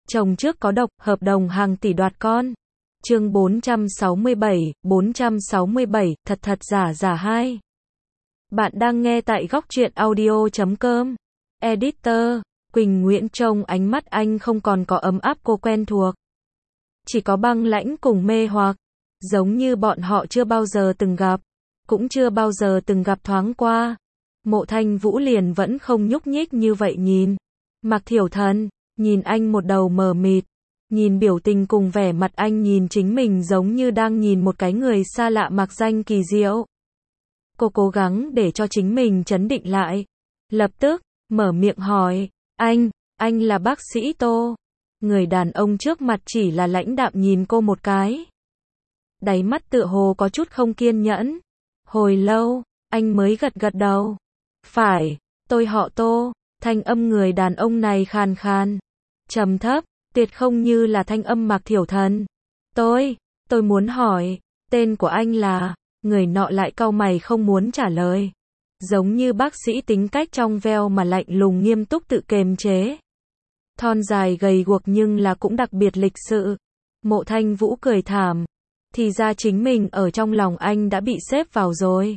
Chồng trước có độc, hợp đồng hàng tỷ đoạt con. Chương 467, thật thật giả giả 2. Bạn đang nghe tại góc truyện audio.com. Editor, Quỳnh Nguyễn. Trông ánh mắt anh không còn có ấm áp cô quen thuộc. Chỉ có băng lãnh cùng mê hoặc. Giống như bọn họ chưa bao giờ từng gặp. Cũng chưa bao giờ từng gặp thoáng qua. Mộ Thanh Vũ liền vẫn không nhúc nhích như vậy nhìn. Mạc Thiểu Thần, nhìn anh một đầu mờ mịt. Nhìn biểu tình cùng vẻ mặt anh nhìn chính mình giống như đang nhìn một cái người xa lạ mạc danh kỳ diệu. Cô cố gắng để cho chính mình trấn định lại. Lập tức, mở miệng hỏi, anh là bác sĩ Tô. Người đàn ông trước mặt chỉ là lãnh đạm nhìn cô một cái. Đáy mắt tựa hồ có chút không kiên nhẫn. Hồi lâu, anh mới gật gật đầu. Phải, tôi họ Tô. Thanh âm người đàn ông này khàn khàn, trầm thấp, tuyệt không như là thanh âm Mạc Thiểu Thần. Tôi muốn hỏi, tên của anh là, người nọ lại cau mày không muốn trả lời. Giống như bác sĩ tính cách trong veo mà lạnh lùng nghiêm túc tự kiềm chế. Thon dài gầy guộc nhưng là cũng đặc biệt lịch sự. Mộ Thanh Vũ cười thảm, thì ra chính mình ở trong lòng anh đã bị xếp vào rồi.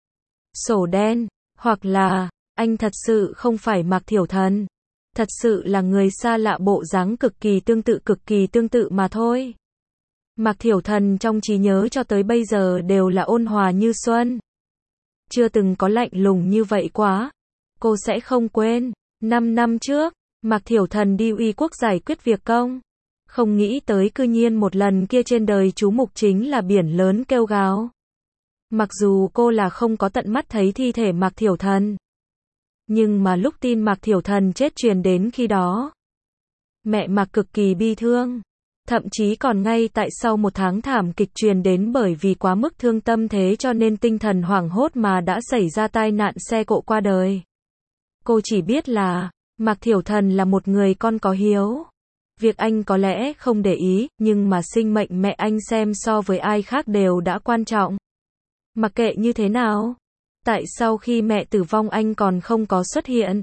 Sổ đen, hoặc là anh thật sự không phải Mạc Thiểu Thần, thật sự là người xa lạ bộ dáng cực kỳ tương tự mà thôi. Mạc Thiểu Thần trong trí nhớ cho tới bây giờ đều là ôn hòa như xuân. Chưa từng có lạnh lùng như vậy quá. Cô sẽ không quên, 5 năm trước, Mạc Thiểu Thần đi Uy Quốc giải quyết việc công. Không nghĩ tới cư nhiên một lần kia trên đời chú mục chính là biển lớn kêu gào. Mặc dù cô là không có tận mắt thấy thi thể Mạc Thiểu Thần, nhưng mà lúc tin Mạc Thiểu Thần chết truyền đến khi đó, mẹ Mạc cực kỳ bi thương. Thậm chí còn ngay tại sau một tháng thảm kịch truyền đến bởi vì quá mức thương tâm thế cho nên tinh thần hoảng hốt mà đã xảy ra tai nạn xe cộ qua đời. Cô chỉ biết là, Mạc Thiểu Thần là một người con có hiếu. Việc anh có lẽ không để ý, nhưng mà sinh mệnh mẹ anh xem so với ai khác đều đã quan trọng. Mặc kệ như thế nào, tại sau khi mẹ tử vong anh còn không có xuất hiện.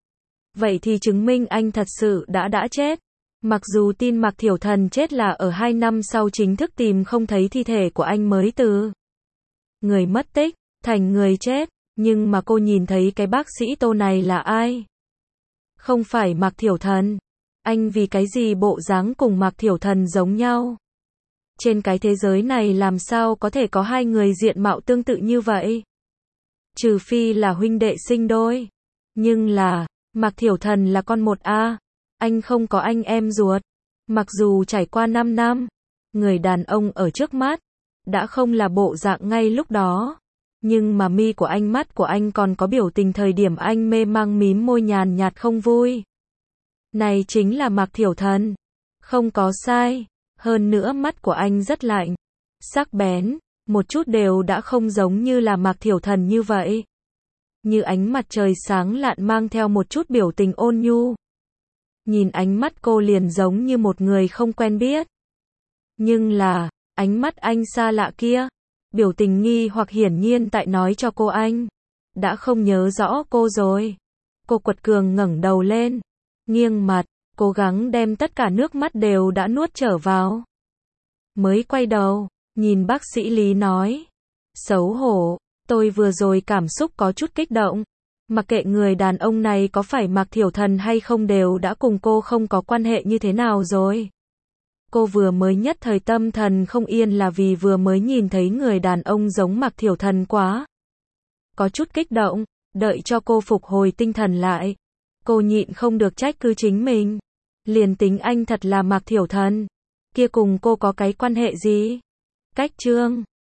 Vậy thì chứng minh anh thật sự đã chết. Mặc dù tin Mạc Thiểu Thần chết là ở 2 năm sau chính thức tìm không thấy thi thể của anh mới từ người mất tích, thành người chết. Nhưng mà cô nhìn thấy cái bác sĩ Tô này là ai? Không phải Mạc Thiểu Thần. Anh vì cái gì bộ dáng cùng Mạc Thiểu Thần giống nhau? Trên cái thế giới này làm sao có thể có hai người diện mạo tương tự như vậy? Trừ phi là huynh đệ sinh đôi. Nhưng là, Mạc Thiểu Thần là con một A. Anh không có anh em ruột. Mặc dù trải qua 5 năm, người đàn ông ở trước mắt đã không là bộ dạng ngay lúc đó. Nhưng mà mi của anh, mắt của anh còn có biểu tình thời điểm anh mê mang mím môi nhàn nhạt không vui. Này chính là Mạc Thiểu Thần. Không có sai. Hơn nữa mắt của anh rất lạnh, sắc bén, một chút đều đã không giống như là Mạc Thiểu Thần như vậy. Như ánh mặt trời sáng lạn mang theo một chút biểu tình ôn nhu. Nhìn ánh mắt cô liền giống như một người không quen biết. Nhưng là, ánh mắt anh xa lạ kia, biểu tình nghi hoặc hiển nhiên tại nói cho cô anh đã không nhớ rõ cô rồi. Cô quật cường ngẩng đầu lên, nghiêng mặt, cố gắng đem tất cả nước mắt đều đã nuốt trở vào. Mới quay đầu, nhìn bác sĩ Lý nói. Xấu hổ, tôi vừa rồi cảm xúc có chút kích động. Mặc kệ người đàn ông này có phải Mạc Thiểu Thần hay không đều đã cùng cô không có quan hệ như thế nào rồi. Cô vừa mới nhất thời tâm thần không yên là vì vừa mới nhìn thấy người đàn ông giống Mạc Thiểu Thần quá. Có chút kích động, đợi cho cô phục hồi tinh thần lại. Cô nhịn không được trách cứ chính mình. Liền tính anh thật là Mạc Thiểu Thần, kia cùng cô có cái quan hệ gì? Cách chương